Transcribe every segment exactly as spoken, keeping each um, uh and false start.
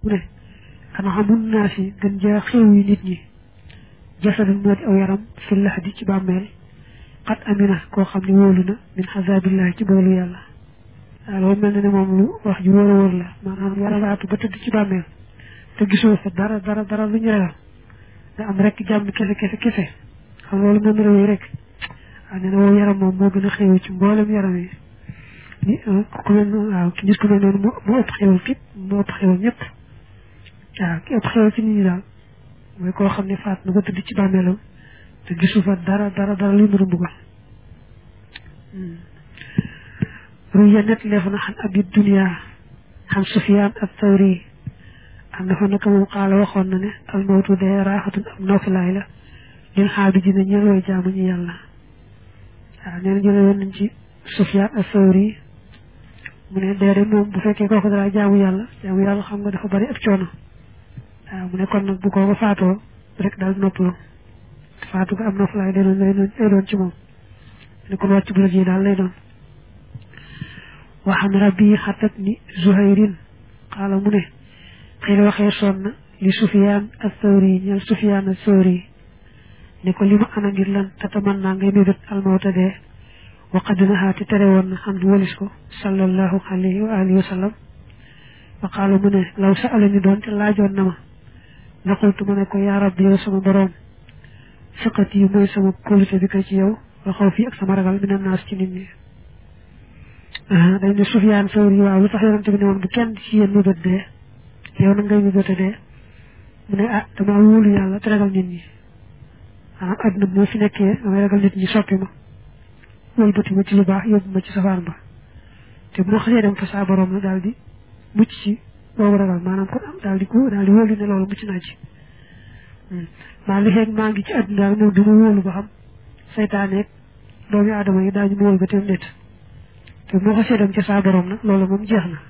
mu ne ana xamun naa si gën jaa xew yi nit ñi jasadun moo di aw yaram fi lahdi ci bàmmeel xat amina koo xam ne wóolu na min xasabillahi ci boolu yàlla waaw loolu mel na ne moom lu wax ju wóor a wóor la maanaam yàlla laatu ba tëdd ci bàmmeel te gisoo fa dara dara dara lu ñu regal nga am rek jàmm kese kese kese xam loolu mën na réew rek waaw nee na woo yaram moom moo gën a xew ci mboolem yaram yi ni ku mel waaw ki gis ku mel noonu moo ëpp xewal képp moo ëpp xewal ñëpp waaw ki ëpp xewal ci nit ñi daal mooy koo xam ne faat na ko tëdd ci bàmmeelam te gisu fa dara dara dara luy nuru mbugal ruya net leef na xan abi dunia xan sufiyaan ak tawri am na fa naka moom xaala waxoon na ne almawtu dee raaxatun am noflaay la lil xaabi ji ne ñeen way jaamu ñu yàlla waaw nee na jële woon nañ ci sufiyaan ak tawri mu ne dee de moom bu fekkee kooku dara jaamu yàlla jaamu yàlla xam nga dafa bari ak coono waaw mu ne kon nag bu kooku faatoo rek daal noppalu faatu ko am noflaay day doon lay doon ci moom ne kon wàcc bu la ji daal lay doon waxan rabbi xatat ni zuhayrin xaala mu ne xëy la waxee sonn na li sufiyaan ak sawri ñeel sufiyaan ak sawri ne ko li ma ana ngir lan tataman naa ngay mébét almawta dee waqad nahaa te tere woon na xam di walis ko sallallahu alayhi wa alihi wa sallam wa xaala mu ne law sa ala ni doon te laajoon na ma naqultu ma ne ko yaa rabbi yow sama boroom fiqat yi mooy sama kóolute bi ko ci yow wa xaw fii ak sama ragal mina naas ci nit ñi dañ ne Sufyaan Sawri waaw lu tax yonante bi ne woon bu kenn ci yéen mébét dee yow na ngay mébéta dee mu ne ah dama wóolu yàlla te ragal nit ñi maanaam àdduna bi moo fi nekkee damay ragal nit ñi soppi ma wëlbati ma ci lu baax yóbbu ma ci safaan ba te bu ma xasee dem fa saa borom la daal di mucc ci boobu ragal maanaam kon am daal di ko daal di wóolu ne loolu mucc naa ci maa li xeeg maa ngi ci àdduna daal moom duma wóolu ba xam saytaaneeg doomi aadama yi daañu ma wóolu ba teem nit te bu ma xasee dem ci saa borom nag loolu moom jeex na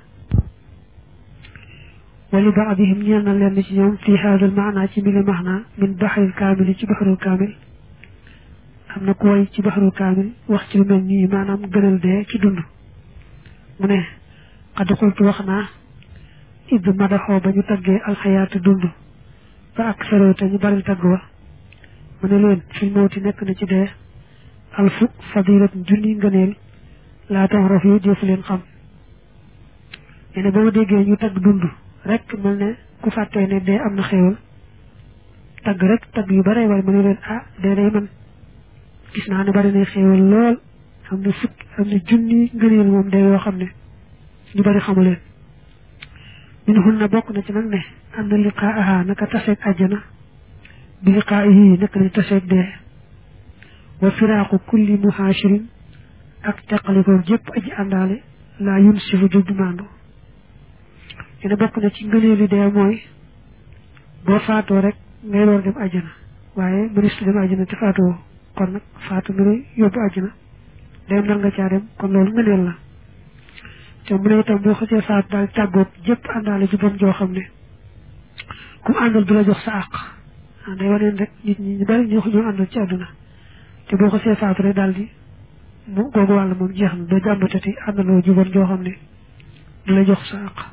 wali baadihim ñeel na leen ci ñoom fii haadal maanaa ci mili maxnaa min baxril kaamil ci baxrul kaamil am na ku way ci baxrul kaamil wax ci lu mel nii maanaam gënal dee ci dund mu ne xad xultu wax naa idd madaxoo ba ñu taggee alxayaatu dund ba ak saroo te ñu baril tagg wa mu ne leen fil mawti nekk na ci dee alfu fadilat junni ngëneel laa tax rof yi defu leen xam nee na ba ma déggee ñu tagg dund rek mel ne ku fàttee ne dee am na xéewal tagg rek tagg yu bare bare ma ne leen ah dee day man gis naa ne bari na xéewal lool am na fukk am na junni ngëneel moom dee yoo xam ne ñu bari xamu leen min hun na bokk na ci nag ne am na liqaaha naka taseeg àjjana bi liqaahi naka nañ taseeg dee wa firaaqu kulli muhaashirin ak teqalikoo jëpp aji àndaale laa yun sifu jub maandu yene bokk na ci ngëneelu dee mooy boo faatoo rek ngay door dem àjjana waaye mënistu dem àjjana te faatoo kon nag faatu mi lay yóbbu àjjana dem nar nga caa dem kon loolu ngëneel la te mu ne itam boo xasee faatu daal tàggoog jëpp àndaale ji bon joo xam ne ku mu àndal du la jox sa àq day waneen rek nit ñi ñu bari ñoo ñoo àndal ci àdduna te boo xasee faatu rek daal di mu googu wàll moom jeex na doo jàmbatati àndaloo ji bon joo xam ne du la jox sa àq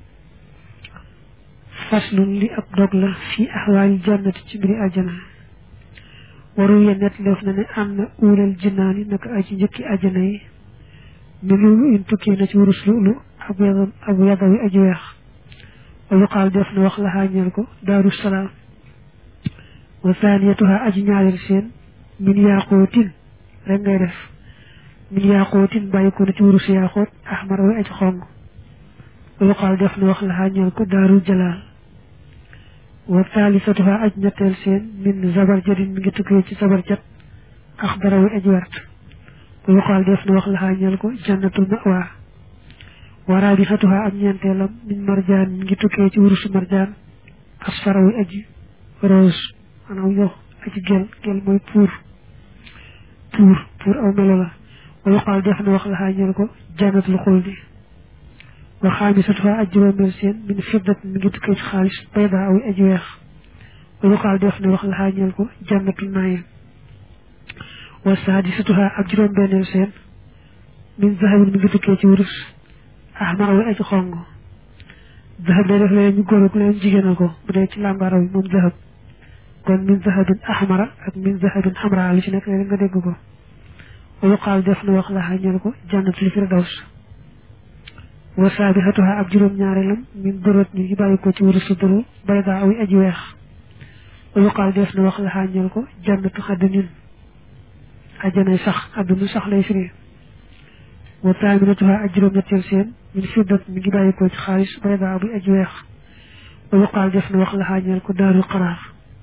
faslun li ab dog la fii axwaali jannati ci mbiri àjjana waru ye net leef na ne am na uulal jinnaani naka aji njëkki àjjana yi mi loolu in tukkee na ci wurus lu lu ab yadam ab yadawi aji weex wa yuqaal def na wax la xaañeel ko daaru salaam wa thaniyatuha aji ñaareel seen min yaaqootin rek ngay def min yaaqootin bàyyi ko na ci wurus yaaqoot ahmar way aji xong wa yuqaal def na wax la xaañeel ko daaru jalaal wa thalithatuha aj ñetteel seen min zabarjadin mi ngi tukkee ci zabarjad axdara way aji wert wa yuqaal def na wax la xaañeel ko jannatul mawa wa raabixatuha am ñeenteelam min marjaan mi ngi tukkee ci wurusu marjaan asfara way aji rose maanaam yox aji gel gel mooy pour pour pour aw melo la wa yuqaal def na wax la xaañeel ko jannatul xuldi wa xaamisatuha aj juróomeel seen min fiddat mi ngi tukkee ci xaalis bayda aw aji weex wa yuqaal def na wax la xaañeel ko jannatul naayim wa saadisatuha ak juróom-benneel seen min zahabin mi ngi tukkee ci wurus ahmar aw aji xong zahab day def leen ñu góor ak leen jigéenal ko bu dee ci làmbaaraw yi moom zahab kon min zahabin ahmara ak min zahabin xamra lu ci nekk leen nga dégg ko wayu xaal def na wax laxaa ñel ko jannatul firdaws wa saabihatuha ak juróom ñaareelam min dorot ñu ngi bàyyi ko ci wuru suduru bayda awi aji weex wayu xaal def na wax laxaa ñel ko jannatu xaddanin ajanay sax addunu sax lay firi wa taaminatuha ak juróom ñetteel seen min fiddat mi ngi bàyyi ko ci xaalis bayda awi aji weex wayu xaal def na wax laxaa ñel ko daarul qaraar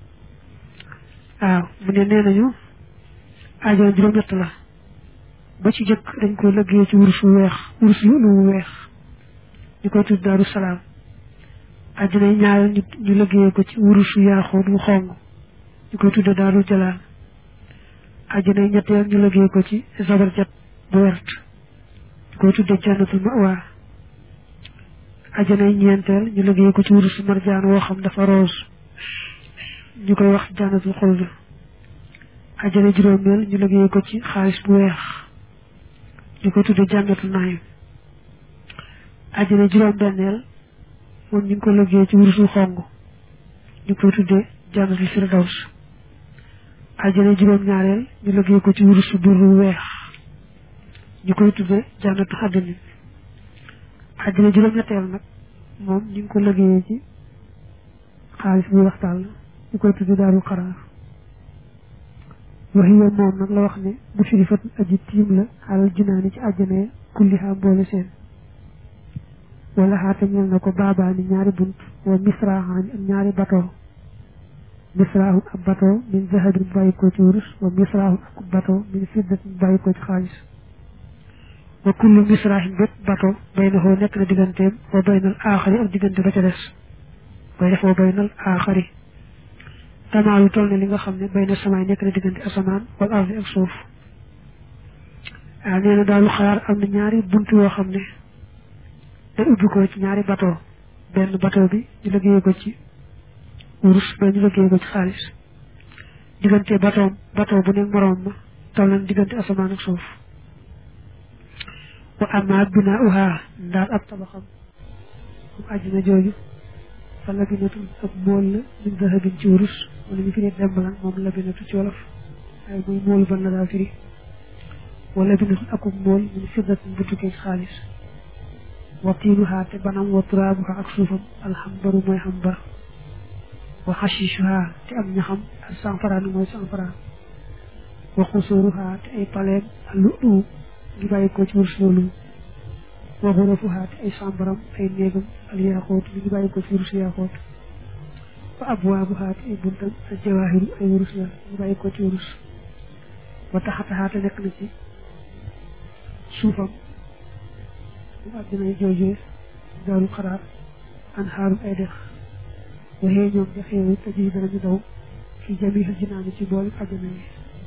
waaw mu ne nee nañu ajoon juróom ñett la ba ci jëkk dañ koy lëggee ci wurus wu weex wurus lu lu weex ñu koy tudd daaru salaam àjjana ñaareel ñu ñu lëggee ko ci wurus wu yaaxoot wu xong ñu koy tudd daaru jalaal àjjana ñetteel ñu lëggee ko ci zabarjat bu wert ñu koy tudd jannatul ma'wa àjjana ñeenteel ñu lëggee ko ci wurus wu marjaan woo xam dafa rose ñu koy wax jannatul xuld àjjana juróomeel ñu lëggee ko ci xaalis bu weex ñu koy tudde jànnatu naayim àjjana juróom benneel moom ñu ngi ko lëggee ci wurusu xong ñu koy tudde jannatul firdaws àjjana juróom ñaareel ñu lëggee ko ci wurusu durru weex ñu koy tudde jannatu xaddanin àjjana juróom ñetteel nag moom ñu ngi ko lëggee ci xaalis bu weex tàll ñu koy tudde daarul qaraar waxiya moom nag la wax ne bu firifat aji tiim la xaalal jinaani ci àjjana kulliha mboole seen wala xaata ñel na ko baabaani ñaari bunt wa misraaxaani ak ñaari batoo misraaxun ab batoo min zahabin bu bàyyi ko ci wurus wa misraaxun ak batoo min fiddatin bu bàyyi ko ci xaalis wa kullu misraaxin bépp batoo bay na xoo nekk na digganteem wa baynal aaxari ak diggante ba ca des bay def wa baynal aaxari tamaalu toll ne li nga xam ne bay na samaay nekk na diggante asamaan wala ardi ak suuf waaw nee na daal lu xalaat am na ñaari bunt yoo xam ne day ubbi ko ci ñaari bateau benn bateau bi ñu liggéeyee ko ci wurus ba ñu liggéeyee ko ci xaalis diggante bateau bateau bu nekk moroom ma toll na diggante asamaan ak suuf wa amma binaa uhaa ndaal ab tabaxam comme àjjana jooju fa labinatu ab mool la min dahabin ci wurus wala ñu firi dembalan moom labinatu ci wolof ay muy moolu ban la daa firi wala labinatu akub mool min fiddatin bu tukkee ci xaalis wa tiinuhaa te banam wa turaabuhaa ak suufam alxambaru mooy xambar wa xashishuhaa te am ñaxam al sanfaraan mooy sanfaraan wa xusuuruhaa te ay paleem al lu'lu ngi bàyyi ko ci wurus loolu wa xurafuhaa te ay sambaram ay néegam al yaaxoot mi ngi bàyyi ko ci wurus yaaxoot wa abwaabuhaa te ay buntam al jawaahiru ay wurus la ngi bàyyi ko ci wurus wa taxatahaa te nekk na ci suufam mu àddina joojee daaru xaraar an xaaru ay dex waxee ñoom dex yooyu te ji danañu daw fi jamiil jinaani ci boolu àddina yi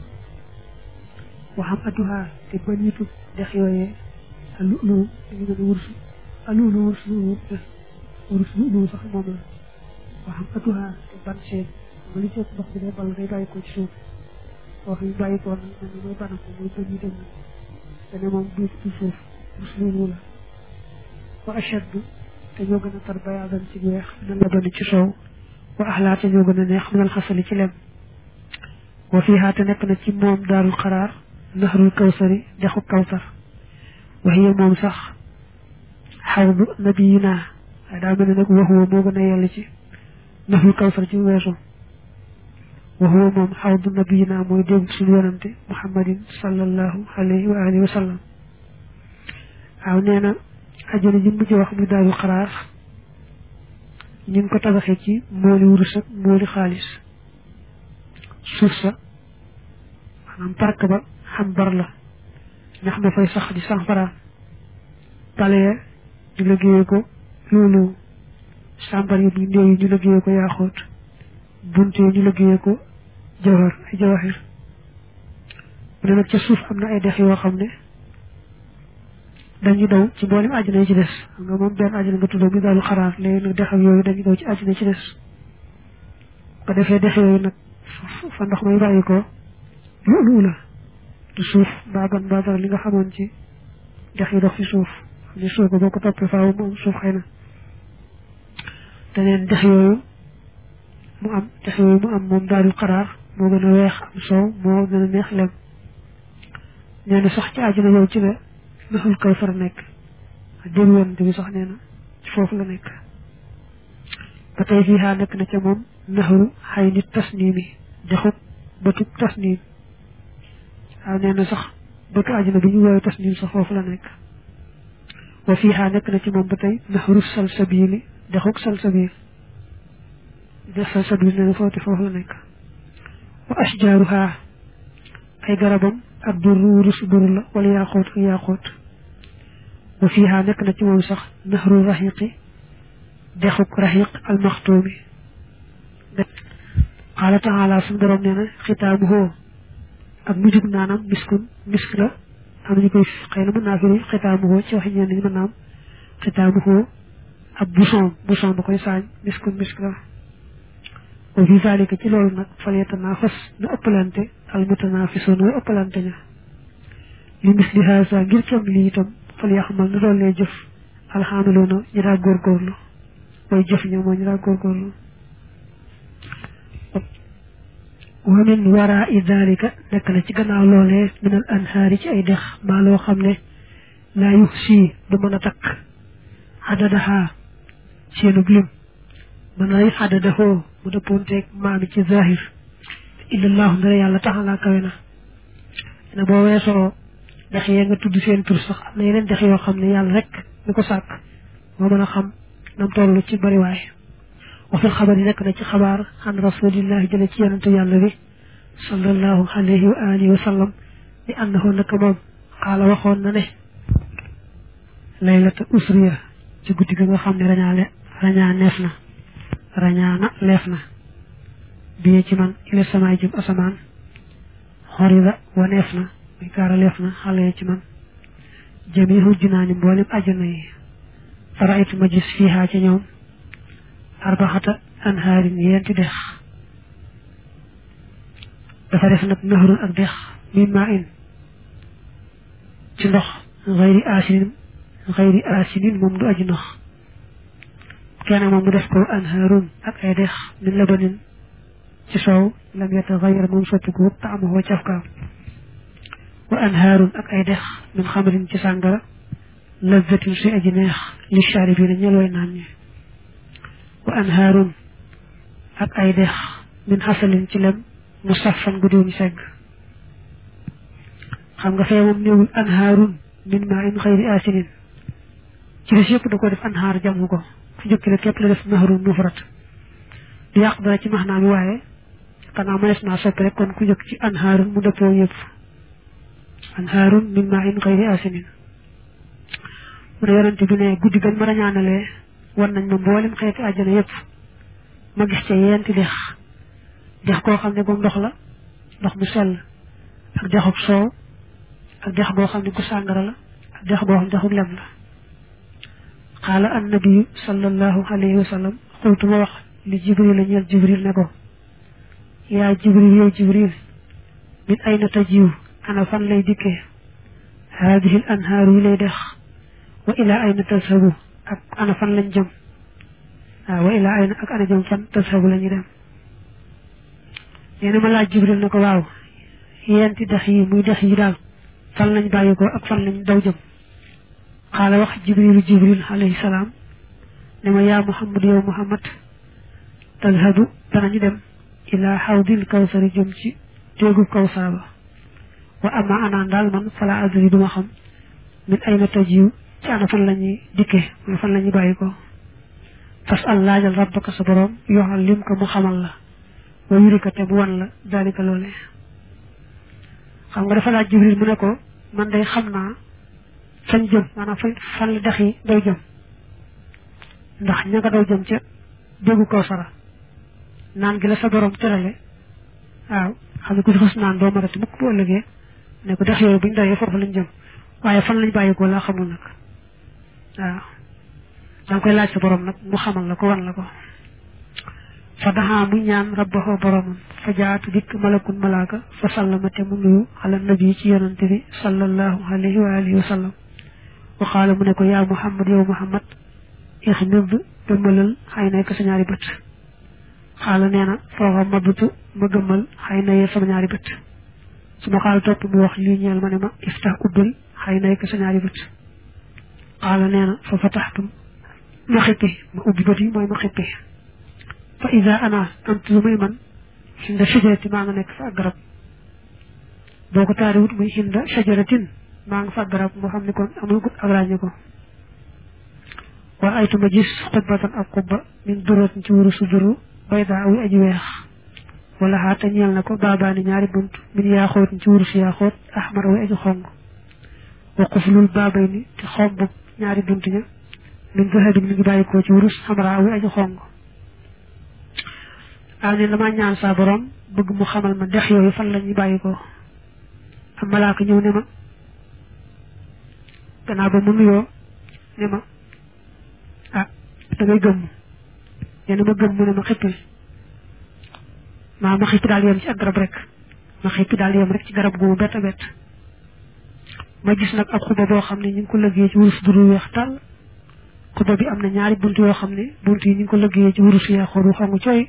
waxam adduhaa te baniitu dex yooyee a lu'lu dañu mën a wurus a lu'lu wurus lu wurus lu'lu sax moom la waxam adduhaa te ban seen ma li seet ndox bi day ball day bàyyi ko ci suuf wax yu bàyyi ko nag man mooy banam ko mooy baniitam na te ne moom duut ci suuf wurus lu'lu la wa ashaddu te ñoo gën a tar bayaadan ci weex na labani ci soow wa axlaa te ñoo gën a neex minal xasali ci lem wa fiihaa te nekk na ci moom daarul xaraar nahrul kawsari dexu kawsar waxiye moom sax xawdu nabiyina waaye daa mel ne nag waxuwa moo gën a yell ci nahrul kawsar ci weesu waxuwa moom xawdu nabiyina mooy dégg suñu yonante muhammadin sallallahu alayhi wa alihi wa sallam waaw nee na ajjana ji mujj wax muy daarul xaraar ñu ngi ko tabaxee ci mooli wurus ak mooli xaalis suuf sa maanaam park ba xam bar la ñax ma fay sax di sanfaraan palee ñu liggéeyee ko loolu sambar yi ñu néew yi ñu liggéeyee ko yaaxoot bunt yi ñu liggéeyee ko jawhar ay jawahir mu ne nag ca suuf am na ay dex yoo xam ne dañuy daw ci mboolem àjjana yi ci des xam nga moom benn àjjana nga tuddoo mi daalu xaraar léegi nag dex ak yooyu dañuy daw ci àjjana yi ci des ko defee dex yooyu nag fa ndox may bàyyi ko loolu la du suuf mbaa ban mbaa dara li nga xamoon ci dex yi dox fi suuf xam ne suuf ko boo ko toppee faaw mu am suuf xëy na daneen dex yooyu mu am dex yooyu mu am moom daarul xaraar moo gën a weex am soow moo gën a neex lem nee na sax ci àjjana yow ci la naxul kawsar nekk dégg woon bi sax nee na foofu la nekk ba tey fii xaa nekk na ca moom naxaru xay nit tasniimi dexub bëtub tasniim waaw nee na sax bëtu àjjana bi ñu woowee tasniim sax foofu la nekk wa fii xaa nekk na ci moom ba tey naxaru salsabiili dexub salsabiil dex salsabiil nee na foofu foofu la nekk wa ashjaaruha ay garabam ak durru wurus buru la wala yaaxoot ak yaaxoot wa fiiha nekk na ci moom sax naxru raxiqi dexuk raxiq almaxtuumi qaala taala suñu borom nee na xitaamuhoo ak mujjug naanam miskun misk la am ñu koy xëy na mën naa firi xitaamuhoo ci waxi ñenn ñi mën naa am xitaamuhoo ab bouchon bouchon ba koy saañ miskun misk la wa fi zalika ci loolu nag fal yatanaafas na ëppalante almutanaafisoon way ëppalante ña li misli haasa ngir cam lii itam fal yaxamal na doon lay jëf alxaamiloona ñu daa góorgóorlu way jëf ña moo ñu daa góorgóorlu wa min warai dalika nekk na ci gannaaw loolee min al anhaari ci ay dex maa loo xam ne laa yuxsi du mën a takk xadadaha seenub lim mën ay xadadahoo mu dëppoonteeg maami ci zahir illallahu ndara yàlla taxalaa kawe na ne boo weesoo dex yee nga tudd seen tur sax am na yeneen dex yoo xam ne yàlla rek mi ko sàkk moo mën a xam nam toll ci bariwaay wa fil xabar yi nekk na ci xabaar an rasulillahi jële ci yonente yàlla bi sallallahu alayhi wa alihi wa sallam ni annahu naka moom xaala waxoon na ne laylata usriya ci guddi gi nga xam ne rañaale rañaa neef na rañaana leef na bii ci man ila samaay jëm asamaan xorida wa neef na muy gaara leef na xale ci man jamihu jinaani mboolem ajjana yi faraitu ma gis fiihaa ci ñoom arbaxata anhaarin yenti dex dafa def nag nahrun ak dex min maa in ci ndox xayri asinin xayri asinin moom du aji ndox kenn moom mu def ko anhaarun ak ay dex min labanin ci soow lam yataxayyar moom soppiku taamuhu cafkaam wa anhaarun ak ay dex min xamarin ci sàngara lazzatin suy aji neex li shaaribiina ñel way naan ñi wa anhaarun ak ay dex min xasalin ci lem musaffan gu doomi segg xam nga fee moom néewul anhaarun min maa in xayri asinin ci des yëpp da ko def anhaar jamu ko fu jëkki la képp la def nahrun mufrat du yàq dara ci max naa mi waaye xanaa mënees naa soppi rek kon ku jëkk ci anhaarun mu dëppoo yëpp anhaarun min maa in xayri asinin mu ne yonente bi ne guddi gañ ma rañaanalee wan nañ ma mboolem xeeti àjjana yëpp ma gis ca yenti dex dex koo xam ne gu ndox la ndox mu sell ak dexub soow ak dex goo xam ne gu sàngara la ak dex goo xam ne dexub lem la qaala annabiyu sallallahu alayhi wa sallam xultu ma wax li jibril la ñeel jibril ne ko yaa jibril yow jibril min ayna tajiw ana fan lay dikkee haadihi l anhaaru yi lay dex wa ila ayna tashabu ak ana fan lañ jëm waaw wa ila ayna ak ana jëm fan tashabu la ñu dem nee na ma laaj jibril ne ko waaw yenti dex yi muy dex yi daal fan lañ bàyyi ko ak fan lañ daw jëm xaala wax jibrilu jibril alayhi salaam ne ma yaa muhammad yow muhammad tazhadu danañu dem ila xawdil kawsari jëm ci déegu kawsara ba wa ama anaan daal man fala adri duma xam min ayna tajiw ci ana fan lañuy dikkee mooy fan lañuy bàyyi ko fas al laajal rabbaka sa borom yoxal lim ko mu xamal la wa yurika te mu wan la dalika loole xam nga dafa laaj jibril mu ne ko man day xam naa fañ jëm maanaam fa fan la dex yi daw jëm ndax ña nga daw jëm ca déggu kawsara naan gi la sa borom tërale waaw xam ne ku ci xas naan doo marati mukk bu ëllëgee ne ko dex yooyu buñ dawee foofu lañ jëm waaye fan lañ bàyyi ko laa xamul nag waaw danga koy laaj sa borom nag mu xamal la ko wan la ko fa daxaa mu ñaan rabbahu boromam fa jaatu dikk malakun malaaka fa sallama te mu nuyu ala nabi ci yonante bi sallallahu alayhi wa alihi wa sallam wa qaala mu ne ko yaa muhammad yow muhammad ixmid gëmmalal xay na ko sa ñaari bët xaala nee na foofa mabutu ma gëmmal xay na sama ñaari bët su ma xaal topp mu wax lii ñeel ma ne ma iftah ubbil xay na ko sa ñaari bët xaala nee na fa fataxtum ma xippi ma ubbi bët yi mooy ma xippi fa ida ana ant lu muy man xinda shajarati maa nga nekk fa ak garab boo ko taariwut muy xinda shajaratin maa nga fa ak garab moo xam ne kon amul gut ak ràññe ko war aytu ma gis xubbatan ak xubba min durotin ci wurusu duru bayda awi aji weex wala xaata ñeel na ko baabaani ñaari bunt min yaa xootin ci wurusu yaa xoot ahmar awi aji xong wa xuflul baabay ni te xomb ñaari bunt ña min zahabin mi ngi bàyyi ko ci wurus xamra awi aji xong aw ne dama ñaan saa borom bëgg mu xamal ma dex yooyu fan la ñuy bàyyi ko am malaaka ñëw ne ma gannaaw ba mu nuyoo ne ma ah da ngay gëmm nee na ma gëmm mu ne ma xippi maa ma xippi daal yem ci ak garab rek ma xippi daal yem rek ci garab gu mu bett a bett ma gis nag ab xuba boo xam ne ñu ngi ko lëggee ci wurus duru weex tàll xuba bi am na ñaari bunt yoo xam ne bunt yi ñu ngi ko lëggee ci wurus yaa xool wu xongu cooy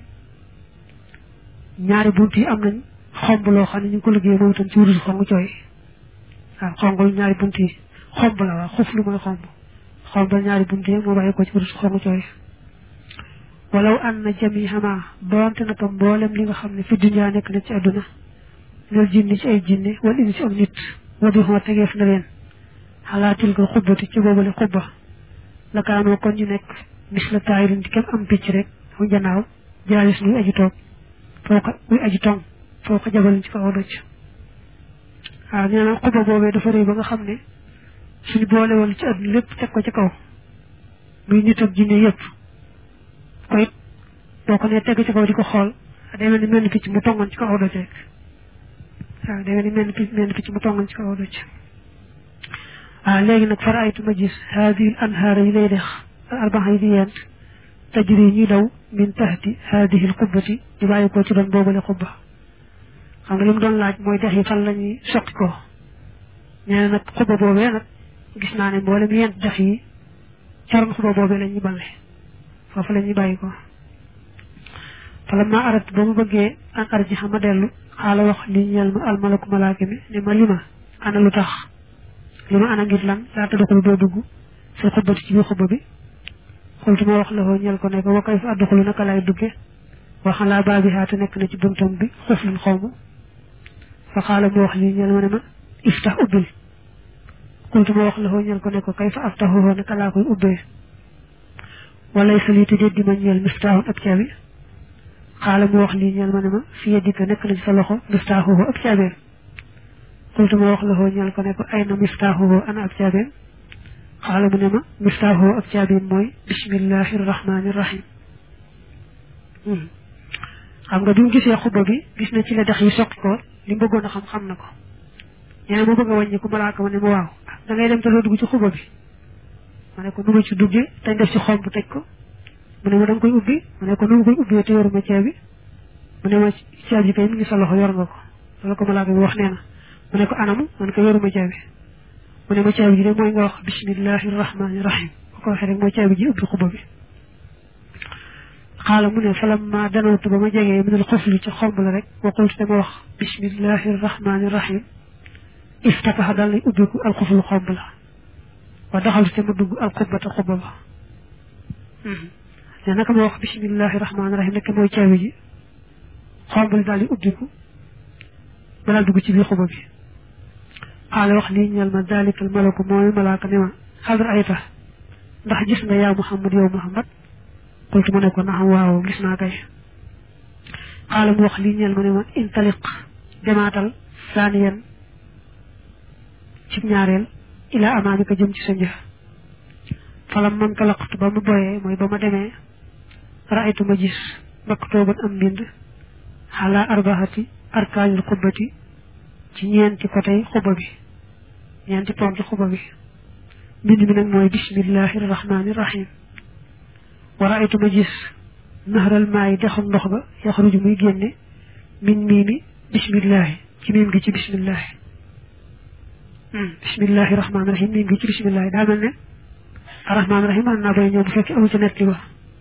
ñaari bunt yi am nañ xomb loo xam ne ñu ngi ko liggéey moom itam ci wurus xong cooy waaw xongul ñaari bunt yi xomb la waaw xuf lu mooy xomb xomb la ñaari bunt yi moo bàyyi ko ci wurus xong cooy walaw an na jami xamaa doonte naka mboolem li nga xam ne fi dunyaa nekk na ci àdduna nel jinni ci ay jinne wala indi ci am nit wadi xoo tegeef na leen xalaatil ko xubbati ci boobale xubba la kaanoo kon ñu nekk mis la taayirin di kem am picc rek mu janaaw jaalis nuy aji toog foo ko muy aji tong foo ko jabal ci kaw doj waaw nee na xuba boobee dafa rëy ba nga xam ne suñu boole woon ci àdduna lépp teg ko ci kaw muy nit ak jinne yëpp ko it boo ko ne teg ci kaw di ko xool day mel ni mel ni picc mu tongoon ci kaw doj rek waaw day mel ni mel ni picc mel ni picc mu tongoon ci kaw doj waaw léegi nag fara aytu ma gis haadihi al anhaara yi lay dex al arbaxa yi di yent tajri ñuy daw min tahti haadihi al xubbati di bàyyi ko ci doon boobale xubba xam nga li mu doon laaj mooy dex yi fan la ñuy soqi ko nee na nag xubba boobee nag gis naa ne mboolem yent dex yi caroon xubba boobee la ñuy balle foofu la ñuy bàyyi ko fala ma arat ba mu bëggee an arji xama dellu xaala wax li ñeel ma almalaku malaaka mi ne ma li ma ana lu tax li ma ana ngir lan laata doxul doo dugg fi xubbati ci biir xubba bi xultu ma wax la ko ñeel ko ne ko wa kay fa adduxulu naka lay dugge waxalaa baabi xaata nekk na ci buntam bi xuflin xawma fa xaala mu wax lii ñeel ma ne ma iftax ubbil xultu ma wax la ko ñeel ko ne ko kay fa aftaxuhoo naka laa koy ubbee walay sali te déet di ma ñeel miftaaxun ab caabi xaala mu wax lii ñeel ma ne ma fi yedika nekk na ci sa loxo miftaaxuhoo ab caabeen xultu ma wax la ko ñeel ko ne ko ay na miftaaxuhoo ana ab caabeen xaala mu ne ma miftaaxuhoo ab caabeen mooy bismillahi rahmaani rahim xam nga bi mu gisee xubba bi gis na ci la dex yi soqi ko li mu bëggoon a xam xam na ko ñene ma bëgg a wàññi ku malaaka ma ne ma waaw da ngay dem te doo dugg ci xubba bi ma ne ko nu ma ci duggee tañ def ci xomb tëj ko mu ne ma da nga koy ubbi ma ne ko nu ma koy ubbee te yoruma caabi mu ne ma caabi kay mi ngi sa loxo yor nga ko loolu ko malaaka bi wax nee na mu ne ko anamu ma ne ko yoruma caabi mu ne ma caabi ji de mooy nga wax bismillahi rahmaani rahim bu ko waxee rek mooy caabi ji ubbi xubba bi xaala mu ne falam ma danawtu ba ma jegee minal xufli ci xomb la rek wa qultu dama wax bismillahi rahmaani rahim iftataxa daal lay ubbiku alxuflu xomb la wa daxalu te ma dugg alxubbata xubba ba ne naka ma wax bismillahi rahmaani rahim nekk mooy caabi ji xomb li daal di ubbiku ba daal dugg ci biir xubba bi xaala wax lii ñeel ma dalikal malaku mooy malaaka ne ma xadra ayta ndax gis nga yaa muhammad yow muhammad qultu ma ne ko naxam waaw gis naa kay xaala mu wax lii ñeel ma ne ma intaliq demaatal saaniyan ci ñaareel ilaa amaamika jëm ci sa njëf falam man talaqtu ba ma boyee mooy ba ma demee raaytu ma gis maktooban am mbind xalaa arbaxati arkaanil xubbati ci ñeenti côté xubba bi ñeenti ponti xubba bi mbind mi nag mooy bismillahi rahmaani rahim wa raaytu ma gis naxaral maayi dexam ndox ba yaxruju muy génne min miimi bismillahi ci miim gi ci bismillahi bismillahi rahmaani rahim miim gi ci bismillahi daa mel ne rahmaani rahim man naa bay ñëw bu fekkee amu ci netti ba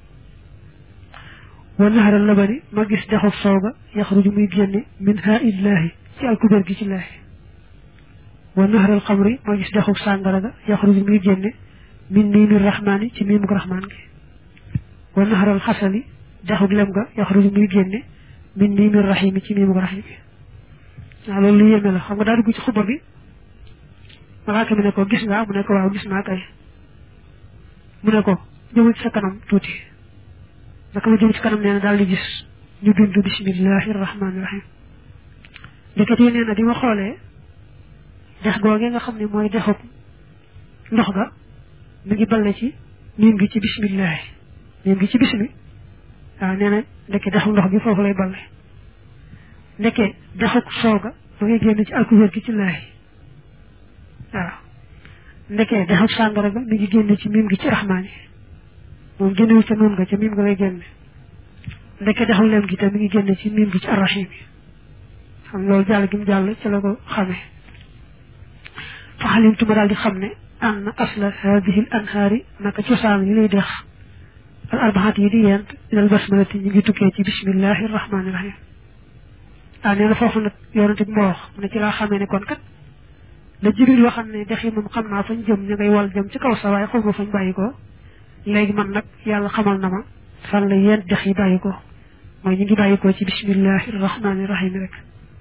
wa naharal labani ma gis dexub soow ga yaxruju muy génne min haa illaahi ci alkubeer gi ci laahi wa naharal xamri ma gis dexub sàngara ga yaxruju muy génne min miimi rahmaani ci miimug rahmaan gi wa naharal xasali dexub lem ga yaxruju muy génne min miimi rahimi ci miimug rahim gi waaw loolu lu yéeme la xam nga daa dugg ci xuba bi malaaka mi ne ko gis nga mu ne ko waaw gis naa kay mu ne ko jëmul ci sa kanam tuuti naka ma jëm ci kanam nee na daal di gis ñu bind bismillahi rahmaani rahim ndekete nee na di ma xoolee dex googee nga xam ne mooy dexub ndox ga mi ngi balle ci miim gi ci bismillahi miim gi ci bismi waaw nee na ndeke dexu ndox gi foofu lay balle ndeke dexuk sooga ma ngi génn ci alkubeer gi ci laahi waaw ndeke dexuk sàngara ga mi ngi génn ci miim gi ci rahmaani moom génnewul ca noon nga ca miim nga lay génne ndeke dexu lem gi te mi ngi génn ci miim gi ci arrahim yi xam loolu jàll gi mu jàll ci la ko xamee fa xalimtuma daal di xam ne ann asla hadihi l anhaari naka cosaan yi lay dex al arbaxat yi di yent ilal basmalati ñu ngi tukkee ci bismillahi rahmaani rahim ah nee na foofu nag yonente bi moo wax mu ne ci laa xamee ne kon kat la jibril yoo xam ne dex yi moom xam naa fañ jëm ñu ngay wal jëm ci kaw sa waaye xaw ma fañ bàyyi ko léegi man nag yàlla xamal na ma fan la yent dex yi bàyyi ko mooy ñu ngi bàyyi ko ci bismillahi rahmaani rahim rek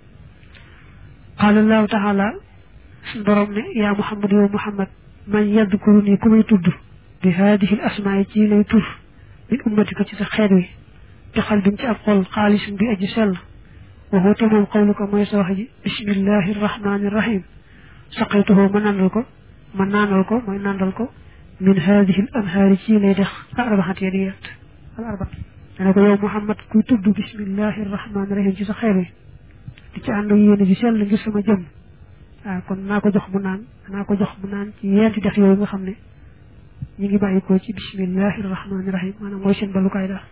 qaala allahu taala suñ borom ne yaa muhammad yow muhammad man yadkuru nii ku may tudd bi haadihi l asmaa yi ci lay tur min ummatika ci sa xeet wi te xal bin ci ab xol xaalisun bi aji sell waxu te moom xawlu ko mooy sa wax ji bismillahi rahmaani rahim saqaytuhu ma nandal ko ma naanal ko mooy nandal ko min haadihi l anhaari ci lay dex al arbaxat ya di yett al arba dana ko yow muhammad kuy tudd bismillahi rahmaani rahim ci sa xeet wi di ci ànd yéene ji sell ngir sama jëm waaw kon naa ko jox mu naan naa ko jox mu naan ci yeenti def yooyu nga xam ne ñu ngi bàyyi ko ci bismillahi rahmaani rahim maanaam mooy seen balukaay daal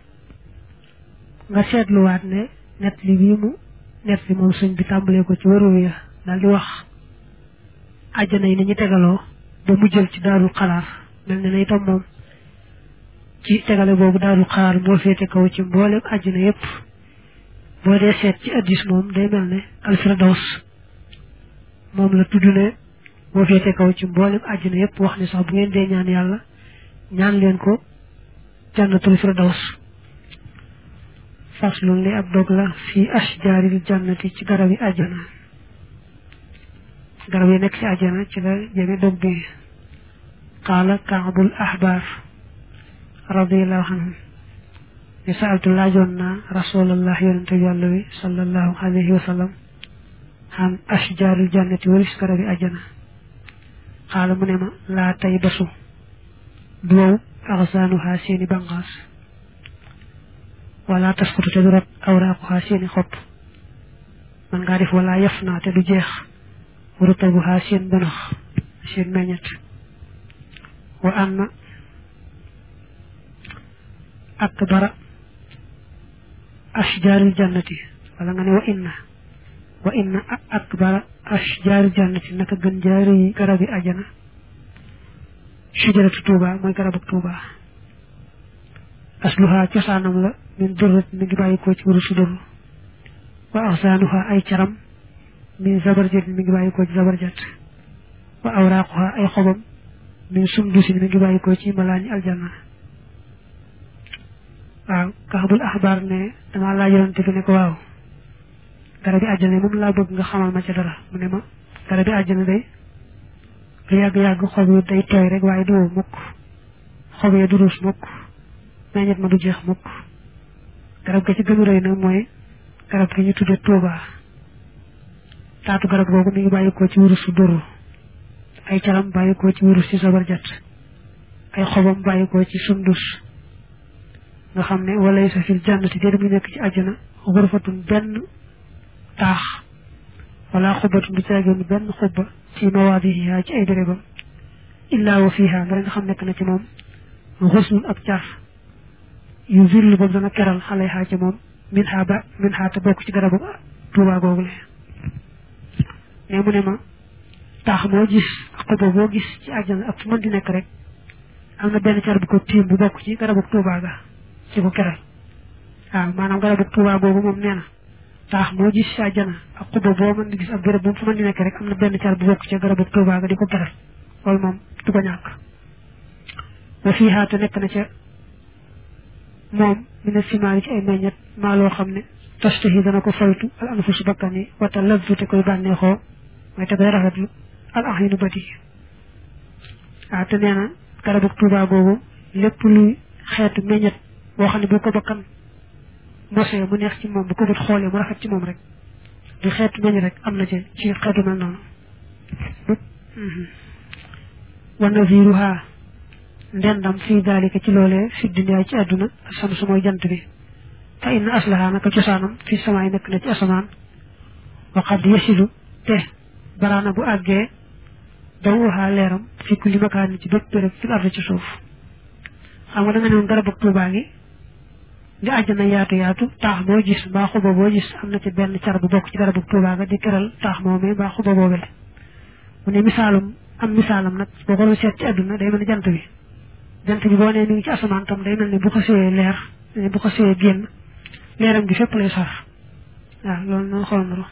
nga seetluwaat ne net li bii mu net li moom sëñ bi tàmbalee ko ci waru ya daal di wax àjjana yi ni ñu tegaloo ba mu jël ci daarul xaraar mel ne na itam moom ci tegale boobu daarul xaraar moo féete kaw ci mboolem àjjana yépp boo dee seet ci addis moom day mel ne alfirdaws moom la tudd ne moo féete kaw ci mboolem àjjana yépp wax ne sax bu ngeen dee ñaan yàlla ñaan leen ko jannatul firdaws faslun li ab dog la fii ashjaaril jannati ci garab yi àjjana garab yi nekk ci àjjana ci la jëme dog bi qaala kaabul ahbaar radiallahu anhum ne saaltu laajoon naa rasulallah yonente yàlla wi sallallahu alayhi wa sallam xam ashjaaril jannati walis garab yi àjjana xaala mu ne ma laa tay basu du wow axsaanuhaa seeni banqaas wala tasqutu te du rot awraaquhaa seeni xob man ngaa def wala yaf naa te du jeex rutabuhaa seen bënax seen meññet wa anna akbara ashjaaril jannati wala nga ne wa inna wa inna akbara ashjaaril jannati naka gën jaari garabi ajana shajaratu tuuba mooy garabuk tuuba asluha cosaanam la min durrat mi ngi bàyyi ko ci wurusu dur wa axsaanuha ay caram min zabarjat mi ngi bàyyi ko ci zabarjat wa awraaquha ay xobam min sundusin mi ngi bàyyi ko ci malaañi aljanna waaw kaxabul axbaar ne dama laaj yonante bi ne ko waaw garabi àjjana moom laa bëgg nga xamal ma ca dara mu ne ma garabi àjjana day lu yàgg-yàgg xob yi day tooy rek waaye du wow mukk xob yi du ruus mukk meññet ma du jeex mukk garab ga ci gën a rëy nag mooy garab gi ñu tudde tuuba taatu garab googu mi ngi bàyyi ko ci wurus su duru ay caram bàyyi ko ci wurus ci sabarjat ay xobam bàyyi ko ci sundus nga xam ne walay sa fil jannati déer mu nekk ci àjjana xurfatun benn taax wala xubatun du caagéen benn xubba ci mawaadiha ci ay bérébam illaa wa fiha nga nga xam nekk na ci moom xusnun ab car yu zillu boobu dana keral xale xaa ci moom min xaa ba min xaa te bokk ci garabu tuuba googu le mais mu ne ma taax moo gis ak xubba boo gis ci àjjana ak fu mën di nekk rek am na benn car bu ko tiim bu bokk ci garabu tuuba ga ci ko keral waaw maanaam garabu Tuubaa googu moom nee na taax moo gis ci àjjana ak xuba boo mën di gis ak béréb bu mu fa mën di nekk rek am na benn car bu bokk ci garabu Tuubaa ga di ko teral loolu moom du ko ñàkk wa fiihaa te nekk na ca moom mina simaari ci ay meññet maa loo xam ne tastahi dana ko foytu al anfusu bakkan yi wata lazzu te koy bànneexoo mooy te koy rafetlu al ahyunu bët yi waaw te nee na garabu Tuubaa googu lépp luy xeetu meññet boo xam ne bu ko bakkan mosee mu neex ci moom bu ko bët xoolee mu rafet ci moom rek du xeetu meññ rek am na ci ci xeetu mel noonu wa naziruha ndendam fii daalika ci loolee fi dunya ci àdduna samsu mooy jant bi fa inna aslaha naka cosaanam fi samaay nekk na ci asamaan wa qad yasilu te baraana bu àggee dawuha leeram fi kulli makaan ci bépp béréb fi ardi ci suuf xam nga da nga ne woon garabu Tuubaa gi di àjjana yaatu yaatu taax boo gis mbaa xuba boo gis am na ci benn car bu bokk ci garabu Tuubaa ga di keral taax moomee mbaa xuba boobele mu ne misaalum am misaalam nag boo ko doon seet ci àdduna day mel ni jant bi jant bi boo nee mi ngi ci asamaan tam day mel ni bu ko séyee leer bu ko séyee génn leeram gi fépp lay sar waaw loolu noonu xool na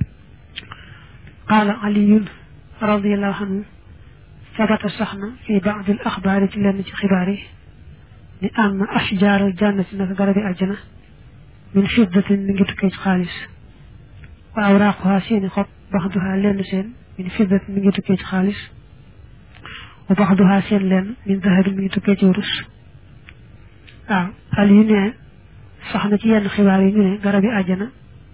qaala aliyun radiyallahu anhu sabata sax na fi baadil axbaari ci lenn ci xibaar yi ni am ashjaaral jannati naka garabi àjjana min fiddatin mi ngi tukkee ci xaalis wa awraaquha seeni xob baxduha lenn seen min fiddatin mi ngi tukkee ci xaalis wa baxduha seen lenn min dahabin mi ngi tukkee ci wurus waaw xal yu ne sax na ci yenn xibaar yi ñu ne garabi àjjana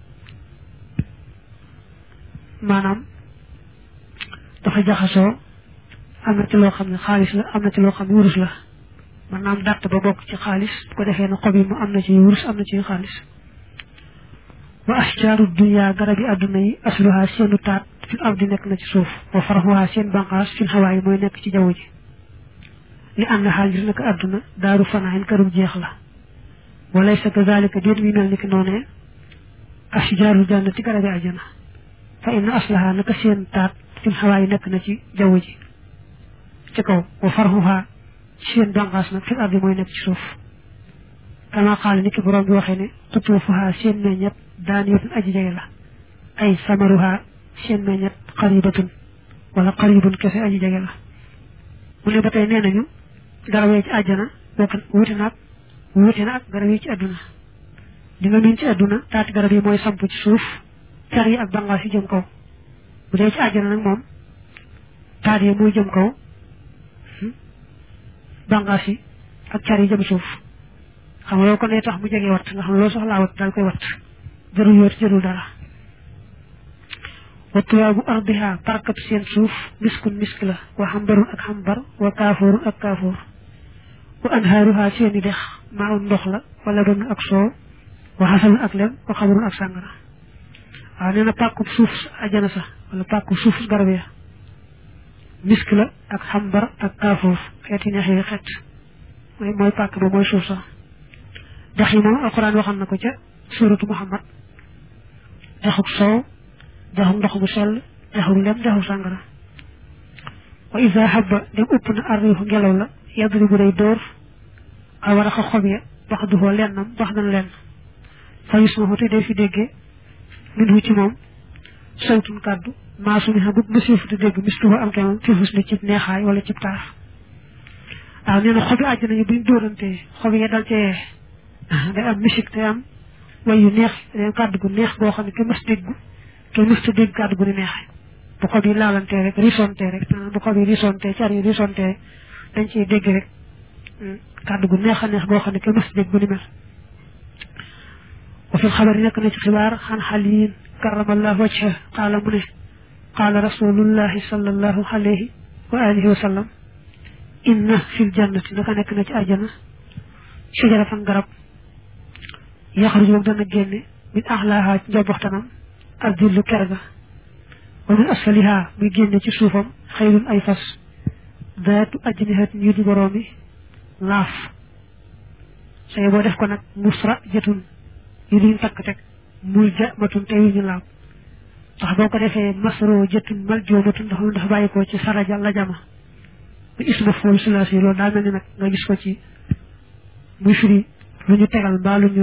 maanaam dafa jaxasoo am na ci loo xam ne xaalis la am na ci loo xam ne wurus la maanaam dàtt ba bokk ci xaalis bu ko defee na xob yi mu am na ci wurus am na ci xaalis wa ashjaaru dunya garabi àdduna yi asluha seenu taat fil ardi nekk na ci suuf wa farxuha seen banqaas fil hawaa yi mooy nekk ci jaww ji li ànd xaal ngir naka àdduna daaru fanaayin kërum jeex la walaysa kazalika déet mi mel ni ki noonee ashjaaru jannati garabi àjjana fa inna aslaha naka seen taat fil hawaa yi nekk na ci jaww ji ci kaw wa farxuha seen banqaas nag fil ardi mooy nekk ci suuf kama xaal ni ki borom bi waxee ne xutuufuha seen meññet daaniyatun aji jege la ay samaruha seen meññet xaribatun wala xaribun kese aji jege la mu ne ba tey nee nañu garab yi ci àjjana bokk wuti naag wuti na ak garab yi ci àdduna li nga miin ci àdduna taati garab yi mooy samp ci suuf car yi ak bangaas yi jëm kaw bu dee ci àjjana nag moom taat yi mooy jëm kaw bangaas yi ak car yi jëm suuf xam nga loolu ko ne tax mu jege watt nga xam loo soxlaa watt daal koy watt jarul yoot jarul dara wa tuwaabu ardiha parkab seen suuf miskun misk la wa xambarun ak xambar wa kaafoorun ak kaafoor wa anhaaruha seeni dex maawun ndox la wala doon ak soow wa xasalun ak lem wa xabarun ak sàngara waaw nee na pàkkub suuf ajana sax wala pàkkub suuf garab ya misk la ak xambar ak kaafoor xeeti neex yi xeet mooy mooy pàkk ba mooy suuf sax dex yi moom alquran waxal na ko ca suratu muhammad dexuk soow dexuk ndox mu sell dexuk lem dexuk sàngara wa isa habba dem upp na arriixu ngelaw la yadribu day dóor a war a xa xob ya bax duhoo lennam bax dan lenn fa yusmahu te day fi déggee min hu ci moom sawtun kàddu maasumi xa gut masifu te dégg mistuho am ke moom fi fus ni cib neexaay wala cib taar waaw nee na xobi àjjana yi buñ dóorantee xob ya dal cee day am musique day am way yu neex day am kàddu gu neex boo xam ne ke mës dégg ke mës ta dégg kàddu gu ni neexee bu xob yi laalantee rek risonte rek bu xob yi risonte car yi risonte dañ ciy dégg rek kàddu gu neex a neex boo xam ne ke mës dégg bu ni mel wa fil xabar yi nekk na ci xibaar xan xaliyin karamallahu wajha qaala mu ne qaala rasulullahi sallallahu alayhi wa alihi wa sallam inna fil jannati naka nekk na ci àjjana shajaratan garab yaxruju moom dana génne min axlaaha ci njoboxtanam ak dillu kerga wa min asfaliha muy génne ci suufam xayrun ay fas daatu ajnihat ñu di boroomi laaf say boo def ko nag musra jëtun yu duñ takk teg mul ja matun te yu ñu laab ndax boo ko defee masro jëtun mal joo matun ndax moom dafa bàyyi ko ci saraja la jama bu isma fool sulaasi loolu daa mel ni nag nga gis ko ci muy firi lu ñu tegal mbaa lu ñu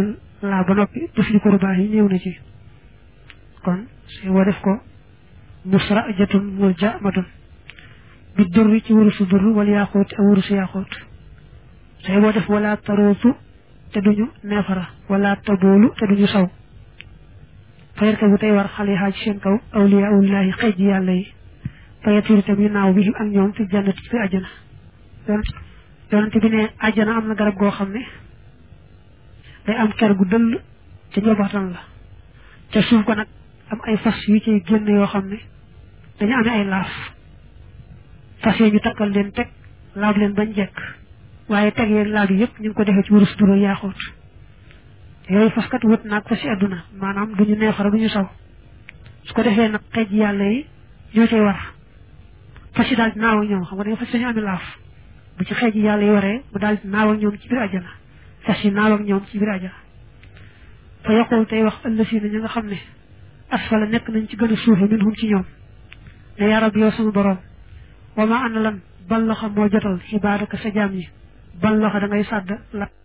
laa ba noppi def li ko rubaa yi ñëw na ci kon say boo def ko musra jatun mul jamatun bi durri ci wurusu durr wala yaaxoot ak wurusu yaaxoot say boo def wala tarootu te duñu neefara wala taboolu te duñu saw fayar ka bu tey war xale xaaj seen kaw awliyaullahi xëj yàlla yi fayatir tam yu naaw bi ak ñoom fi jannati ci àjjana yonent bi ne àjjana am na garab goo xam ne day am ker gu dëll ca njobootan la ca suuf ko nag am ay fas yu ciy génn yoo xam ne dañu amee ay laaf fas yi ñu takkal leen teg laab leen bañ jekk waaye teg yeen laab yi yëpp ñu ngi ko defee ci wurus duro yaaxoot yooyu fas kat wut naag fas yi àdduna maanaam duñu neefara duñu saw su ko defee nag xeej yàlla yi ñoo cay war fas yi daal di naaw ak ñoom xam nga dañu fas dañu amee laaf bu ci xeej yàlla yi waree mu daal di naaw ak ñoom ci biir àjjana fas yi naaw ak ñoom ci biir àjjana fa yaqul tey wax ëllësiina ñi nga xam ne asfala nekk nañ ci gën a suufe min hum ci ñoom ne yaa rabbi yow sama borom wa ma ana lan ballaxa moo jotal xibaadaka sa jaam yi ballaxa da ngay sàdd la